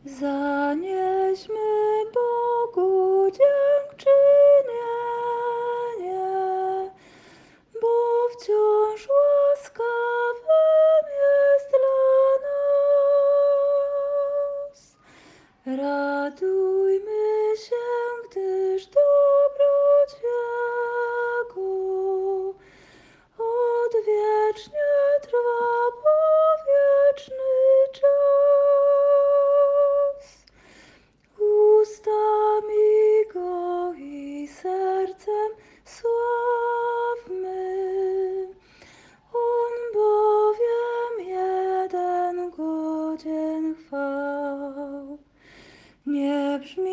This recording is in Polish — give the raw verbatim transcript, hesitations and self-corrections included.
Zanieśmy Bogu dziękczynienie, bo wciąż łaskawym jest dla nas. Radujmy się, gdyż dobroć Jego odwiecznie trwa, bo wieczny czas. Ustami Go i sercem sławmy, On bowiem jeden godzien chwał. Nie brzmi